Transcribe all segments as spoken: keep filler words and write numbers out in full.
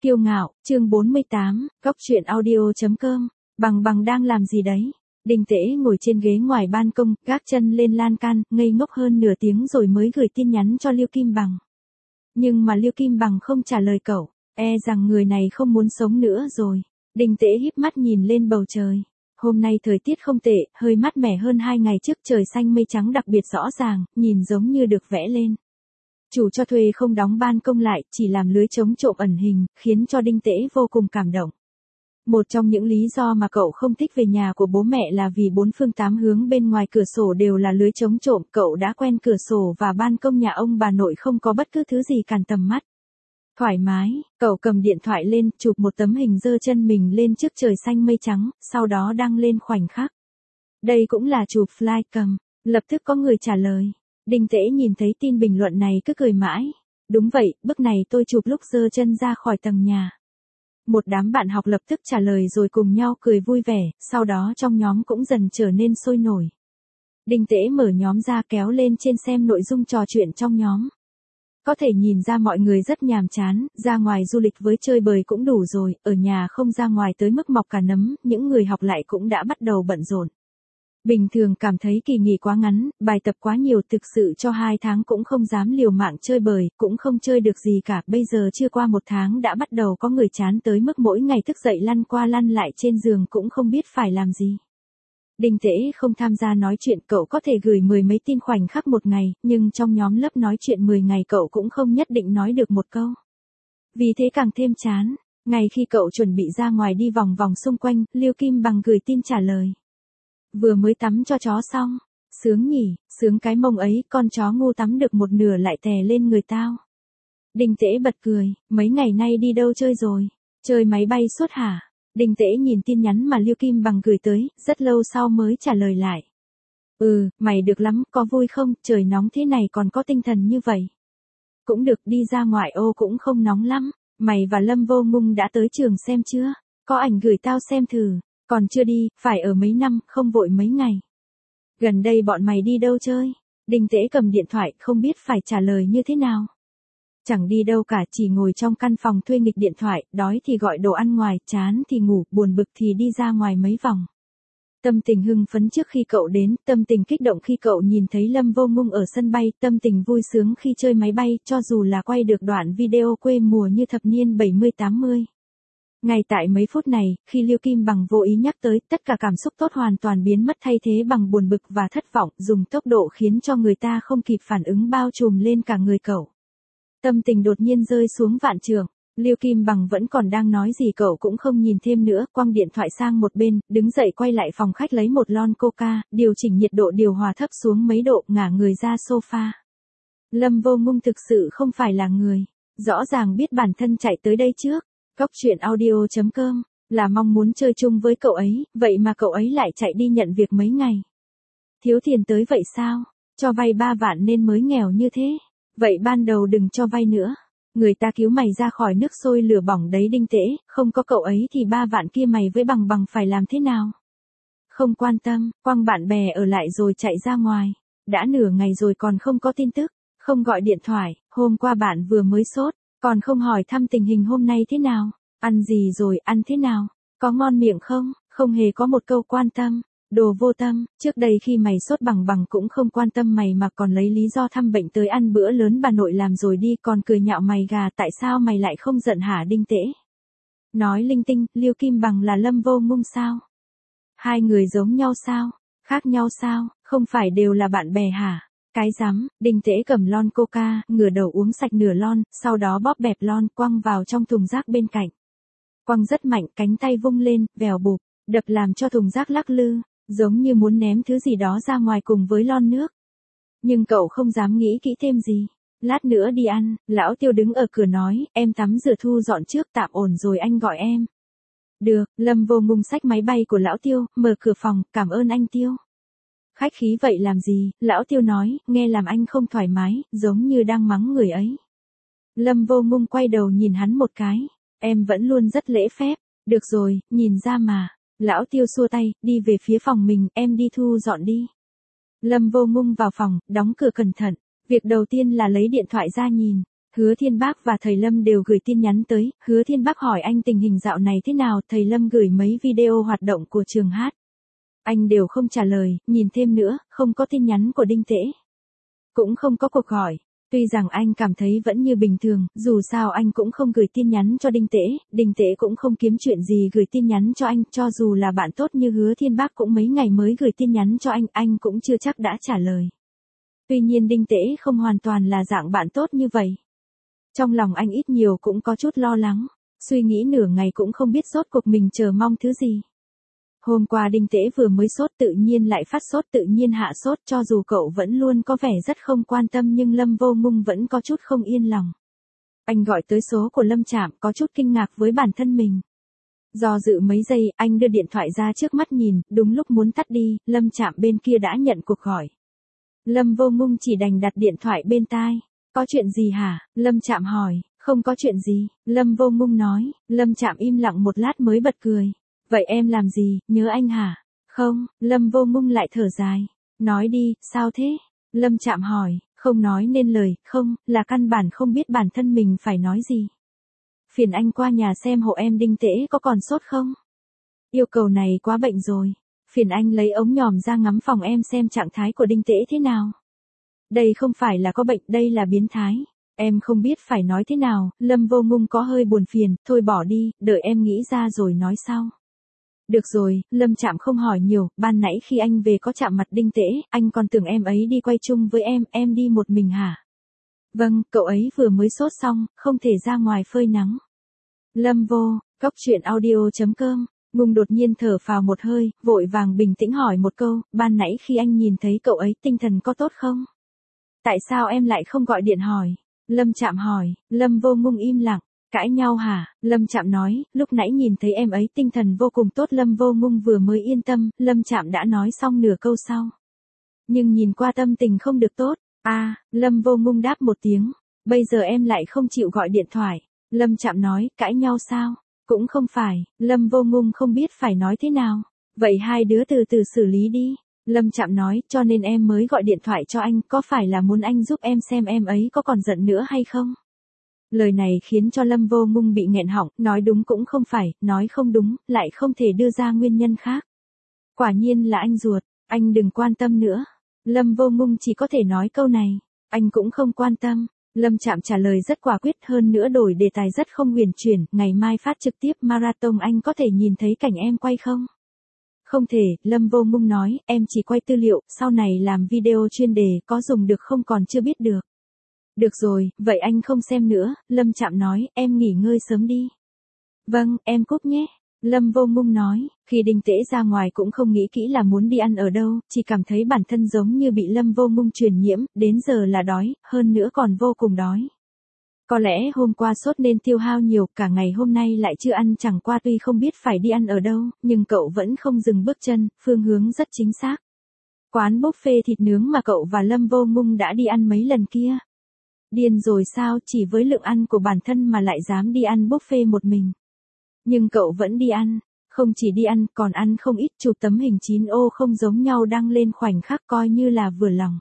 Kiêu ngạo, chương bốn mươi tám, góc truyện audio.com, Bằng Bằng đang làm gì đấy? Đinh Tễ ngồi trên ghế ngoài ban công, gác chân lên lan can, ngây ngốc hơn nửa tiếng rồi mới gửi tin nhắn cho Liêu Kim Bằng. Nhưng mà Liêu Kim Bằng không trả lời cậu, e rằng người này không muốn sống nữa rồi. Đinh Tễ híp mắt nhìn lên bầu trời. Hôm nay thời tiết không tệ, hơi mát mẻ hơn hai ngày trước, trời xanh mây trắng đặc biệt rõ ràng, nhìn giống như được vẽ lên. Chủ cho thuê không đóng ban công lại, chỉ làm lưới chống trộm ẩn hình, khiến cho Đinh Tễ vô cùng cảm động. Một trong những lý do mà cậu không thích về nhà của bố mẹ là vì bốn phương tám hướng bên ngoài cửa sổ đều là lưới chống trộm, cậu đã quen cửa sổ và ban công nhà ông bà nội không có bất cứ thứ gì cản tầm mắt. Thoải mái, cậu cầm điện thoại lên, chụp một tấm hình giơ chân mình lên trước trời xanh mây trắng, sau đó đăng lên khoảnh khắc. Đây cũng là chụp flycam, lập tức có người trả lời. Đinh Tễ nhìn thấy tin bình luận này cứ cười mãi. Đúng vậy, bức này tôi chụp lúc giơ chân ra khỏi tầng nhà. Một đám bạn học lập tức trả lời rồi cùng nhau cười vui vẻ, sau đó trong nhóm cũng dần trở nên sôi nổi. Đinh Tễ mở nhóm ra kéo lên trên xem nội dung trò chuyện trong nhóm. Có thể nhìn ra mọi người rất nhàm chán, ra ngoài du lịch với chơi bời cũng đủ rồi, ở nhà không ra ngoài tới mức mọc cả nấm, những người học lại cũng đã bắt đầu bận rộn. Bình thường cảm thấy kỳ nghỉ quá ngắn, bài tập quá nhiều, thực sự cho hai tháng cũng không dám liều mạng chơi bời, cũng không chơi được gì cả, bây giờ chưa qua một tháng đã bắt đầu có người chán tới mức mỗi ngày thức dậy lăn qua lăn lại trên giường cũng không biết phải làm gì. Đinh Tễ không tham gia nói chuyện, cậu có thể gửi mười mấy tin khoảnh khắc một ngày, nhưng trong nhóm lớp nói chuyện mười ngày cậu cũng không nhất định nói được một câu. Vì thế càng thêm chán, ngay khi cậu chuẩn bị ra ngoài đi vòng vòng xung quanh, Liêu Kim Bằng gửi tin trả lời. Vừa mới tắm cho chó xong, sướng nhỉ, sướng cái mông ấy, con chó ngu tắm được một nửa lại tè lên người tao. Đinh Tễ bật cười, mấy ngày nay đi đâu chơi rồi, chơi máy bay suốt hả? Đinh Tễ nhìn tin nhắn mà Liêu Kim Bằng gửi tới, rất lâu sau mới trả lời lại. Ừ, mày được lắm, có vui không, trời nóng thế này còn có tinh thần như vậy. Cũng được, đi ra ngoại ô cũng không nóng lắm, mày và Lâm Vô Ngung đã tới trường xem chưa? Có ảnh gửi tao xem thử. Còn chưa đi, phải ở mấy năm, không vội mấy ngày. Gần đây bọn mày đi đâu chơi? Đinh Tễ cầm điện thoại, không biết phải trả lời như thế nào. Chẳng đi đâu cả, chỉ ngồi trong căn phòng thuê nghịch điện thoại, đói thì gọi đồ ăn ngoài, chán thì ngủ, buồn bực thì đi ra ngoài mấy vòng. Tâm tình hưng phấn trước khi cậu đến, tâm tình kích động khi cậu nhìn thấy Lâm Vô Ngung ở sân bay, tâm tình vui sướng khi chơi máy bay, cho dù là quay được đoạn video quê mùa như thập niên bảy mươi tám mươi. Ngay tại mấy phút này, khi Liêu Kim Bằng vô ý nhắc tới, tất cả cảm xúc tốt hoàn toàn biến mất, thay thế bằng buồn bực và thất vọng, dùng tốc độ khiến cho người ta không kịp phản ứng bao trùm lên cả người cậu. Tâm tình đột nhiên rơi xuống vạn trượng. Liêu Kim Bằng vẫn còn đang nói gì cậu cũng không nhìn thêm nữa, quăng điện thoại sang một bên, đứng dậy quay lại phòng khách lấy một lon coca, điều chỉnh nhiệt độ điều hòa thấp xuống mấy độ, ngả người ra sofa. Lâm Vô Ngung thực sự không phải là người, rõ ràng biết bản thân chạy tới đây trước. Góc truyện audio.com, là mong muốn chơi chung với cậu ấy, vậy mà cậu ấy lại chạy đi nhận việc mấy ngày. Thiếu tiền tới vậy sao? Cho vay ba vạn nên mới nghèo như thế. Vậy ban đầu đừng cho vay nữa. Người ta cứu mày ra khỏi nước sôi lửa bỏng đấy Đinh Tễ, không có cậu ấy thì ba vạn kia mày với Bằng Bằng phải làm thế nào? Không quan tâm, quăng bạn bè ở lại rồi chạy ra ngoài. Đã nửa ngày rồi còn không có tin tức, không gọi điện thoại, hôm qua bạn vừa mới sốt. Còn không hỏi thăm tình hình hôm nay thế nào, ăn gì rồi, ăn thế nào, có ngon miệng không, không hề có một câu quan tâm, đồ vô tâm, trước đây khi mày sốt Bằng Bằng cũng không quan tâm mày mà còn lấy lý do thăm bệnh tới ăn bữa lớn bà nội làm rồi đi, còn cười nhạo mày gà, tại sao mày lại không giận hả Đinh Tễ? Nói linh tinh, Liêu Kim Bằng là Lâm Vô Ngung sao? Hai người giống nhau sao? Khác nhau sao? Không phải đều là bạn bè hả? Cái rắm, Đinh Tễ cầm lon coca, ngửa đầu uống sạch nửa lon, sau đó bóp bẹp lon quăng vào trong thùng rác bên cạnh. Quăng rất mạnh, cánh tay vung lên, vèo bụp, đập làm cho thùng rác lắc lư, giống như muốn ném thứ gì đó ra ngoài cùng với lon nước. Nhưng cậu không dám nghĩ kỹ thêm gì. Lát nữa đi ăn, lão Tiêu đứng ở cửa nói, em tắm rửa thu dọn trước, tạm ổn rồi anh gọi em. Được, Lâm Vô Ngung xách máy bay của lão Tiêu, mở cửa phòng, cảm ơn anh Tiêu. Khách khí vậy làm gì, lão Tiêu nói, nghe làm anh không thoải mái, giống như đang mắng người ấy. Lâm Vô Ngung quay đầu nhìn hắn một cái, em vẫn luôn rất lễ phép, được rồi, nhìn ra mà. Lão Tiêu xua tay, đi về phía phòng mình, em đi thu dọn đi. Lâm Vô Ngung vào phòng, đóng cửa cẩn thận, việc đầu tiên là lấy điện thoại ra nhìn, Hứa Thiên Bác và thầy Lâm đều gửi tin nhắn tới, Hứa Thiên Bác hỏi anh tình hình dạo này thế nào, thầy Lâm gửi mấy video hoạt động của trường hát. Anh đều không trả lời, nhìn thêm nữa, không có tin nhắn của Đinh Tễ. Cũng không có cuộc gọi. Tuy rằng anh cảm thấy vẫn như bình thường, dù sao anh cũng không gửi tin nhắn cho Đinh Tễ, Đinh Tễ cũng không kiếm chuyện gì gửi tin nhắn cho anh, cho dù là bạn tốt như Hứa Thiên Bác cũng mấy ngày mới gửi tin nhắn cho anh, anh cũng chưa chắc đã trả lời. Tuy nhiên Đinh Tễ không hoàn toàn là dạng bạn tốt như vậy. Trong lòng anh ít nhiều cũng có chút lo lắng, suy nghĩ nửa ngày cũng không biết rốt cuộc mình chờ mong thứ gì. Hôm qua Đinh Tễ vừa mới sốt tự nhiên lại phát sốt tự nhiên hạ sốt, cho dù cậu vẫn luôn có vẻ rất không quan tâm nhưng Lâm Vô Ngung vẫn có chút không yên lòng. Anh gọi tới số của Lâm Trạm, có chút kinh ngạc với bản thân mình. Do dự mấy giây, anh đưa điện thoại ra trước mắt nhìn, đúng lúc muốn tắt đi, Lâm Trạm bên kia đã nhận cuộc gọi. Lâm Vô Ngung chỉ đành đặt điện thoại bên tai. Có chuyện gì hả? Lâm Trạm hỏi. Không có chuyện gì, Lâm Vô Ngung nói. Lâm Trạm im lặng một lát mới bật cười. Vậy em làm gì, nhớ anh hả? Không, Lâm Vô Ngung lại thở dài. Nói đi, sao thế? Lâm Trạm hỏi, không nói nên lời, không, là căn bản không biết bản thân mình phải nói gì. Phiền anh qua nhà xem hộ em Đinh Tễ có còn sốt không? Yêu cầu này quá bệnh rồi. Phiền anh lấy ống nhòm ra ngắm phòng em xem trạng thái của Đinh Tễ thế nào. Đây không phải là có bệnh, đây là biến thái. Em không biết phải nói thế nào, Lâm Vô Ngung có hơi buồn phiền, thôi bỏ đi, đợi em nghĩ ra rồi nói sau. Được rồi, Lâm Trạm không hỏi nhiều, ban nãy khi anh về có chạm mặt Đinh Tễ, anh còn tưởng em ấy đi quay chung với em, em đi một mình hả? Vâng, cậu ấy vừa mới sốt xong, không thể ra ngoài phơi nắng. Lâm Vô, Cóc Truyện Audio chấm com. Ngùng đột nhiên thở phào một hơi, vội vàng bình tĩnh hỏi một câu, ban nãy khi anh nhìn thấy cậu ấy tinh thần có tốt không? Tại sao em lại không gọi điện hỏi? Lâm Trạm hỏi, Lâm Vô Ngung im lặng. Cãi nhau hả? Lâm Trạm nói, lúc nãy nhìn thấy em ấy tinh thần vô cùng tốt. Lâm Vô Ngung vừa mới yên tâm, Lâm Trạm đã nói xong nửa câu sau. Nhưng nhìn qua tâm tình không được tốt. À, Lâm Vô Ngung đáp một tiếng. Bây giờ em lại không chịu gọi điện thoại. Lâm Trạm nói, cãi nhau sao? Cũng không phải, Lâm Vô Ngung không biết phải nói thế nào. Vậy hai đứa từ từ xử lý đi. Lâm Trạm nói, cho nên em mới gọi điện thoại cho anh, có phải là muốn anh giúp em xem em ấy có còn giận nữa hay không? Lời này khiến cho Lâm Vô Ngung bị nghẹn họng, nói đúng cũng không phải, nói không đúng, lại không thể đưa ra nguyên nhân khác. Quả nhiên là anh ruột, anh đừng quan tâm nữa. Lâm Vô Ngung chỉ có thể nói câu này, anh cũng không quan tâm. Lâm Trạm trả lời rất quả quyết, hơn nữa đổi đề tài rất không huyền chuyển, ngày mai phát trực tiếp marathon anh có thể nhìn thấy cảnh em quay không? Không thể, Lâm Vô Ngung nói, em chỉ quay tư liệu, sau này làm video chuyên đề, có dùng được không còn chưa biết được. Được rồi, vậy anh không xem nữa, Lâm Trạm nói, em nghỉ ngơi sớm đi. Vâng, em cúp nhé. Lâm Vô Ngung nói, khi Đinh Tễ ra ngoài cũng không nghĩ kỹ là muốn đi ăn ở đâu, chỉ cảm thấy bản thân giống như bị Lâm Vô Ngung truyền nhiễm, đến giờ là đói, hơn nữa còn vô cùng đói. Có lẽ hôm qua sốt nên tiêu hao nhiều, cả ngày hôm nay lại chưa ăn, chẳng qua tuy không biết phải đi ăn ở đâu, nhưng cậu vẫn không dừng bước chân, phương hướng rất chính xác. Quán buffet thịt nướng mà cậu và Lâm Vô Ngung đã đi ăn mấy lần kia. Điên rồi sao, chỉ với lượng ăn của bản thân mà lại dám đi ăn buffet một mình. Nhưng cậu vẫn đi ăn, không chỉ đi ăn, còn ăn không ít, chụp tấm hình chín ô không giống nhau đăng lên khoảnh khắc coi như là vừa lòng.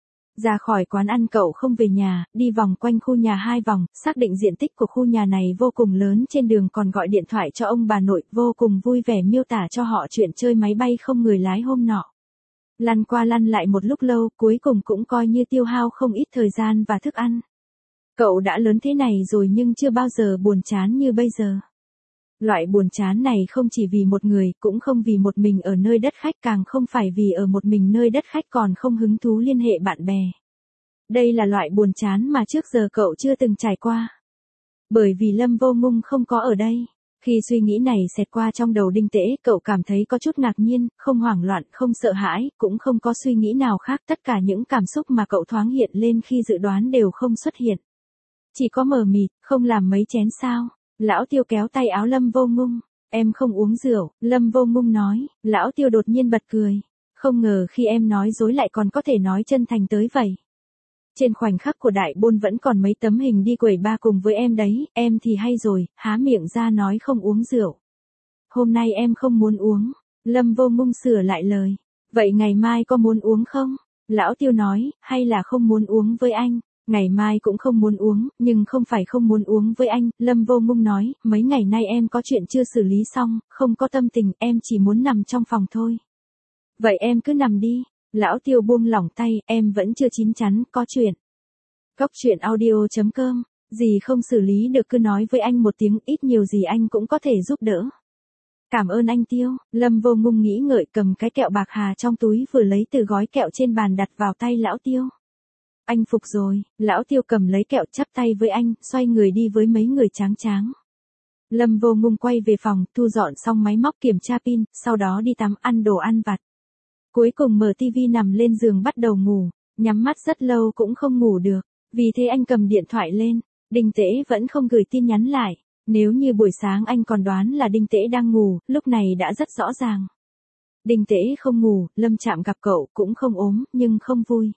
Ra khỏi quán ăn cậu không về nhà, đi vòng quanh khu nhà hai vòng, xác định diện tích của khu nhà này vô cùng lớn, trên đường còn gọi điện thoại cho ông bà nội, vô cùng vui vẻ miêu tả cho họ chuyện chơi máy bay không người lái hôm nọ. Lăn qua lăn lại một lúc lâu, cuối cùng cũng coi như tiêu hao không ít thời gian và thức ăn. Cậu đã lớn thế này rồi nhưng chưa bao giờ buồn chán như bây giờ. Loại buồn chán này không chỉ vì một người, cũng không vì một mình ở nơi đất khách, càng không phải vì ở một mình nơi đất khách còn không hứng thú liên hệ bạn bè. Đây là loại buồn chán mà trước giờ cậu chưa từng trải qua. Bởi vì Lâm Vô Ngung không có ở đây. Khi suy nghĩ này xẹt qua trong đầu Đinh Tễ, cậu cảm thấy có chút ngạc nhiên, không hoảng loạn, không sợ hãi, cũng không có suy nghĩ nào khác, tất cả những cảm xúc mà cậu thoáng hiện lên khi dự đoán đều không xuất hiện. Chỉ có mờ mịt, không làm mấy chén sao? Lão Tiêu kéo tay áo Lâm Vô Ngung, em không uống rượu, Lâm Vô Ngung nói, Lão Tiêu đột nhiên bật cười, không ngờ khi em nói dối lại còn có thể nói chân thành tới vậy. Trên khoảnh khắc của đại bôn vẫn còn mấy tấm hình đi quẩy ba cùng với em đấy, em thì hay rồi, há miệng ra nói không uống rượu. Hôm nay em không muốn uống, Lâm Vô Ngung sửa lại lời, vậy ngày mai có muốn uống không? Lão Tiêu nói, hay là không muốn uống với anh? Ngày mai cũng không muốn uống, nhưng không phải không muốn uống với anh, Lâm Vô Ngung nói, mấy ngày nay em có chuyện chưa xử lý xong, không có tâm tình, em chỉ muốn nằm trong phòng thôi. Vậy em cứ nằm đi, Lão Tiêu buông lỏng tay, em vẫn chưa chín chắn, có chuyện. Cốc truyện audio chấm com, gì không xử lý được cứ nói với anh một tiếng, ít nhiều gì anh cũng có thể giúp đỡ. Cảm ơn anh Tiêu, Lâm Vô Ngung nghĩ ngợi cầm cái kẹo bạc hà trong túi vừa lấy từ gói kẹo trên bàn đặt vào tay Lão Tiêu. Anh phục rồi, Lão Tiêu cầm lấy kẹo chắp tay với anh, xoay người đi với mấy người tráng tráng. Lâm Vô Ngung quay về phòng, thu dọn xong máy móc kiểm tra pin, sau đó đi tắm ăn đồ ăn vặt. Cuối cùng mở tivi nằm lên giường bắt đầu ngủ, nhắm mắt rất lâu cũng không ngủ được, vì thế anh cầm điện thoại lên, Đinh Tễ vẫn không gửi tin nhắn lại, nếu như buổi sáng anh còn đoán là Đinh Tễ đang ngủ, lúc này đã rất rõ ràng. Đinh Tễ không ngủ, Lâm Trạm gặp cậu cũng không ốm, nhưng không vui.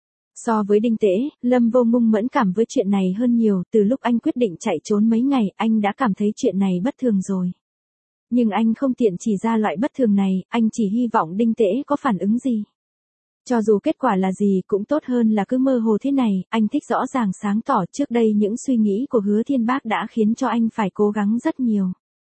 So với Đinh Tễ, Lâm Vô Ngung mẫn cảm với chuyện này hơn nhiều, từ lúc anh quyết định chạy trốn mấy ngày, anh đã cảm thấy chuyện này bất thường rồi. Nhưng anh không tiện chỉ ra loại bất thường này, anh chỉ hy vọng Đinh Tễ có phản ứng gì. Cho dù kết quả là gì cũng tốt hơn là cứ mơ hồ thế này, anh thích rõ ràng sáng tỏ. Trước đây những suy nghĩ của Hứa Thiên Bác đã khiến cho anh phải cố gắng rất nhiều.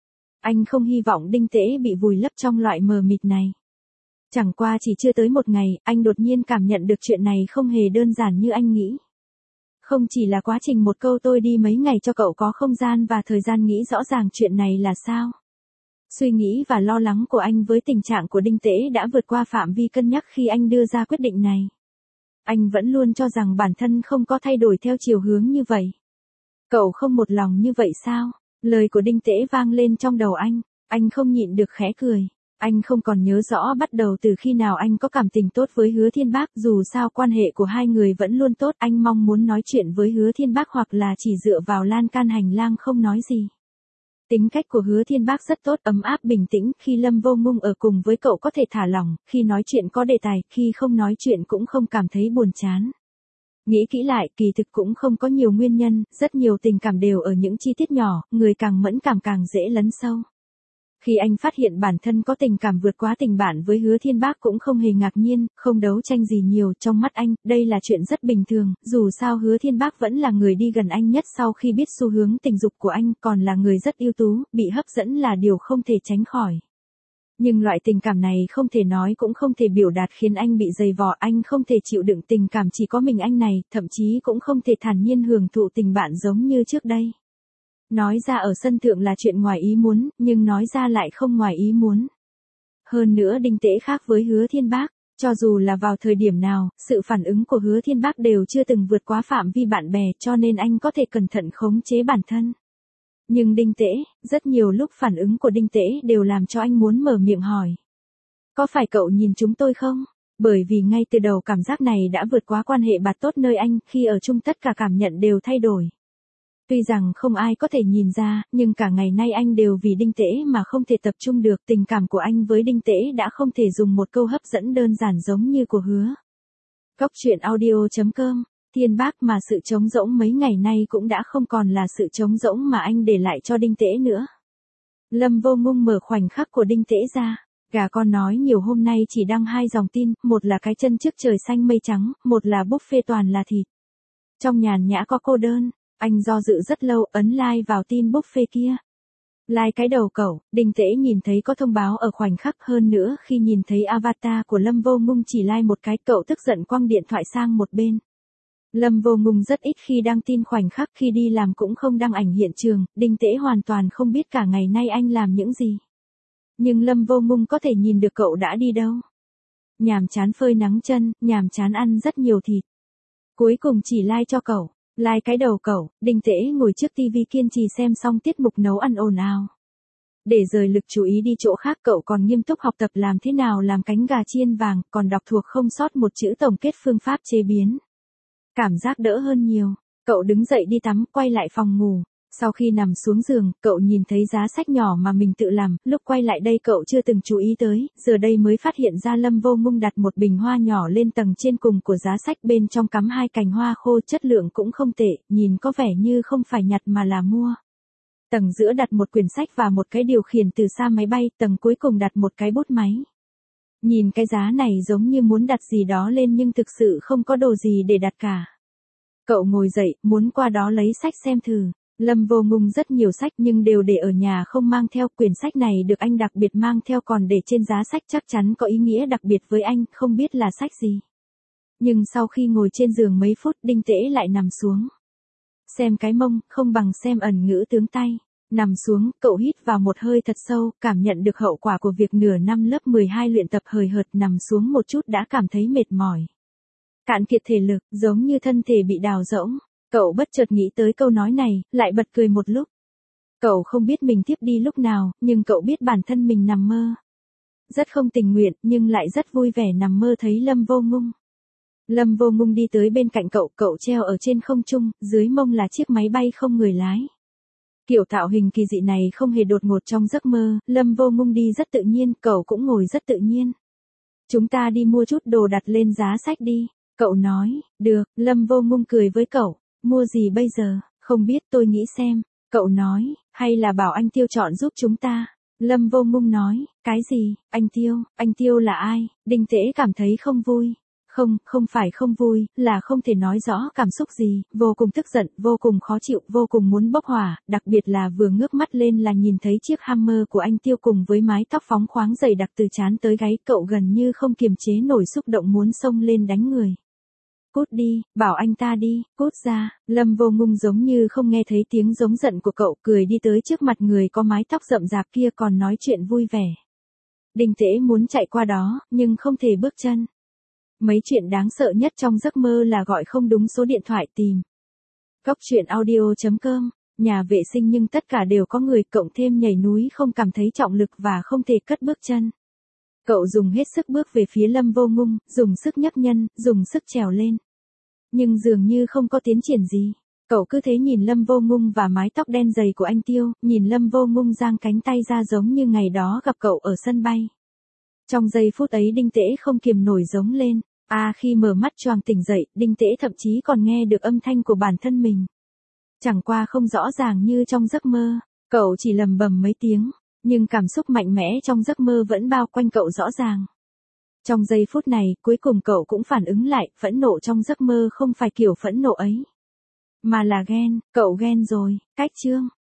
Anh không hy vọng Đinh Tễ bị vùi lấp trong loại mờ mịt này. Chẳng qua chỉ chưa tới một ngày, anh đột nhiên cảm nhận được chuyện này không hề đơn giản như anh nghĩ. Không chỉ là quá trình một câu tôi đi mấy ngày cho cậu có không gian và thời gian nghĩ rõ ràng chuyện này là sao. Suy nghĩ và lo lắng của anh với tình trạng của Đinh Tễ đã vượt qua phạm vi cân nhắc khi anh đưa ra quyết định này. Anh vẫn luôn cho rằng bản thân không có thay đổi theo chiều hướng như vậy. Cậu không một lòng như vậy sao? Lời của Đinh Tễ vang lên trong đầu anh, anh không nhịn được khẽ cười. Anh không còn nhớ rõ bắt đầu từ khi nào anh có cảm tình tốt với Hứa Thiên Bác, dù sao quan hệ của hai người vẫn luôn tốt, anh mong muốn nói chuyện với Hứa Thiên Bác hoặc là chỉ dựa vào lan can hành lang không nói gì. Tính cách của Hứa Thiên Bác rất tốt, ấm áp bình tĩnh, khi Lâm Vô Ngung ở cùng với cậu có thể thả lỏng, khi nói chuyện có đề tài, khi không nói chuyện cũng không cảm thấy buồn chán. Nghĩ kỹ lại, kỳ thực cũng không có nhiều nguyên nhân, rất nhiều tình cảm đều ở những chi tiết nhỏ, người càng mẫn cảm càng dễ lấn sâu. Khi anh phát hiện bản thân có tình cảm vượt quá tình bạn với Hứa Thiên Bác cũng không hề ngạc nhiên, không đấu tranh gì nhiều, trong mắt anh, đây là chuyện rất bình thường, dù sao Hứa Thiên Bác vẫn là người đi gần anh nhất sau khi biết xu hướng tình dục của anh, còn là người rất ưu tú, bị hấp dẫn là điều không thể tránh khỏi. Nhưng loại tình cảm này không thể nói cũng không thể biểu đạt khiến anh bị dày vò, anh không thể chịu đựng tình cảm chỉ có mình anh này, thậm chí cũng không thể thản nhiên hưởng thụ tình bạn giống như trước đây. Nói ra ở sân thượng là chuyện ngoài ý muốn, nhưng nói ra lại không ngoài ý muốn. Hơn nữa Đinh Tễ khác với Hứa Thiên Bác, cho dù là vào thời điểm nào, sự phản ứng của Hứa Thiên Bác đều chưa từng vượt quá phạm vi bạn bè, cho nên anh có thể cẩn thận khống chế bản thân. Nhưng Đinh Tễ, rất nhiều lúc phản ứng của Đinh Tễ đều làm cho anh muốn mở miệng hỏi. Có phải cậu nhìn chúng tôi không? Bởi vì ngay từ đầu cảm giác này đã vượt quá quan hệ bạn tốt nơi anh, khi ở chung tất cả cảm nhận đều thay đổi. Tuy rằng không ai có thể nhìn ra, nhưng cả ngày nay anh đều vì Đinh Tễ mà không thể tập trung được, tình cảm của anh với Đinh Tễ đã không thể dùng một câu hấp dẫn đơn giản giống như của Hứa. Cốc truyện audio chấm com, Thiên Bác mà sự trống rỗng mấy ngày nay cũng đã không còn là sự trống rỗng mà anh để lại cho Đinh Tễ nữa. Lâm Vô Ngung mở khoảnh khắc của Đinh Tễ ra, gà con nói nhiều hôm nay chỉ đăng hai dòng tin, một là cái chân trước trời xanh mây trắng, một là buffet toàn là thịt. Trong nhàn nhã có cô đơn. Anh do dự rất lâu, ấn like vào tin buffet kia. Like cái đầu cậu, Đinh Tễ nhìn thấy có thông báo ở khoảnh khắc, hơn nữa khi nhìn thấy avatar của Lâm Vô Ngung chỉ like một cái, cậu tức giận quăng điện thoại sang một bên. Lâm Vô Ngung rất ít khi đăng tin khoảnh khắc, khi đi làm cũng không đăng ảnh hiện trường, Đinh Tễ hoàn toàn không biết cả ngày nay anh làm những gì. Nhưng Lâm Vô Ngung có thể nhìn được cậu đã đi đâu. Nhàm chán phơi nắng chân, nhàm chán ăn rất nhiều thịt. Cuối cùng chỉ like cho cậu. Like cái đầu cậu, Đinh Tễ ngồi trước tivi kiên trì xem xong tiết mục nấu ăn ồn ào. Để rời lực chú ý đi chỗ khác, cậu còn nghiêm túc học tập làm thế nào làm cánh gà chiên vàng, còn đọc thuộc không sót một chữ tổng kết phương pháp chế biến. Cảm giác đỡ hơn nhiều, cậu đứng dậy đi tắm, quay lại phòng ngủ. Sau khi nằm xuống giường, cậu nhìn thấy giá sách nhỏ mà mình tự làm, lúc quay lại đây cậu chưa từng chú ý tới, giờ đây mới phát hiện ra Lâm Vô Ngung đặt một bình hoa nhỏ lên tầng trên cùng của giá sách, bên trong cắm hai cành hoa khô, chất lượng cũng không tệ, nhìn có vẻ như không phải nhặt mà là mua. Tầng giữa đặt một quyển sách và một cái điều khiển từ xa máy bay, tầng cuối cùng đặt một cái bút máy. Nhìn cái giá này giống như muốn đặt gì đó lên nhưng thực sự không có đồ gì để đặt cả. Cậu ngồi dậy, muốn qua đó lấy sách xem thử. Lâm Vô Ngung rất nhiều sách nhưng đều để ở nhà không mang theo, quyển sách này được anh đặc biệt mang theo còn để trên giá sách chắc chắn có ý nghĩa đặc biệt với anh, không biết là sách gì. Nhưng sau khi ngồi trên giường mấy phút Đinh Tễ lại nằm xuống. Xem cái mông, không bằng xem ẩn ngữ tướng tay. Nằm xuống, cậu hít vào một hơi thật sâu, cảm nhận được hậu quả của việc nửa năm lớp mười hai luyện tập hời hợt, nằm xuống một chút đã cảm thấy mệt mỏi. Cạn kiệt thể lực, giống như thân thể bị đào rỗng. Cậu bất chợt nghĩ tới câu nói này, lại bật cười một lúc. Cậu không biết mình thiếp đi lúc nào, nhưng cậu biết bản thân mình nằm mơ. Rất không tình nguyện, nhưng lại rất vui vẻ nằm mơ thấy Lâm Vô Ngung. Lâm Vô Ngung đi tới bên cạnh cậu, cậu treo ở trên không trung, dưới mông là chiếc máy bay không người lái. Kiểu tạo hình kỳ dị này không hề đột ngột trong giấc mơ, Lâm Vô Ngung đi rất tự nhiên, cậu cũng ngồi rất tự nhiên. Chúng ta đi mua chút đồ đặt lên giá sách đi, cậu nói, được, Lâm Vô Ngung cười với cậu, mua gì bây giờ, không biết tôi nghĩ xem, cậu nói, hay là bảo anh Tiêu chọn giúp chúng ta. Lâm Vô Ngung nói, cái gì, anh Tiêu, anh Tiêu là ai, Đinh Tễ cảm thấy không vui. Không, không phải không vui, là không thể nói rõ cảm xúc gì, vô cùng tức giận, vô cùng khó chịu, vô cùng muốn bốc hỏa, đặc biệt là vừa ngước mắt lên là nhìn thấy chiếc Hammer của anh Tiêu cùng với mái tóc phóng khoáng dày đặc từ trán tới gáy, cậu gần như không kiềm chế nổi xúc động muốn xông lên đánh người. Cút đi, bảo anh ta đi, cút ra, Lâm Vô Ngung giống như không nghe thấy tiếng giống giận của cậu, cười đi tới trước mặt người có mái tóc rậm rạp kia còn nói chuyện vui vẻ. Đinh Tễ muốn chạy qua đó, nhưng không thể bước chân. Mấy chuyện đáng sợ nhất trong giấc mơ là gọi không đúng số điện thoại tìm. Góc truyện audio chấm com, nhà vệ sinh nhưng tất cả đều có người, cộng thêm nhảy núi không cảm thấy trọng lực và không thể cất bước chân. Cậu dùng hết sức bước về phía Lâm Vô Ngung, dùng sức nhấc nhân, dùng sức trèo lên. Nhưng dường như không có tiến triển gì. Cậu cứ thế nhìn Lâm Vô Ngung và mái tóc đen dày của anh Tiêu, nhìn Lâm Vô Ngung giang cánh tay ra giống như ngày đó gặp cậu ở sân bay. Trong giây phút ấy Đinh Tễ không kiềm nổi giống lên. À khi mở mắt choàng tỉnh dậy, Đinh Tễ thậm chí còn nghe được âm thanh của bản thân mình. Chẳng qua không rõ ràng như trong giấc mơ, cậu chỉ lầm bầm mấy tiếng, nhưng cảm xúc mạnh mẽ trong giấc mơ vẫn bao quanh cậu rõ ràng. Trong giây phút này, cuối cùng cậu cũng phản ứng lại, phẫn nộ trong giấc mơ không phải kiểu phẫn nộ ấy. Mà là ghen, cậu ghen rồi, cách chương.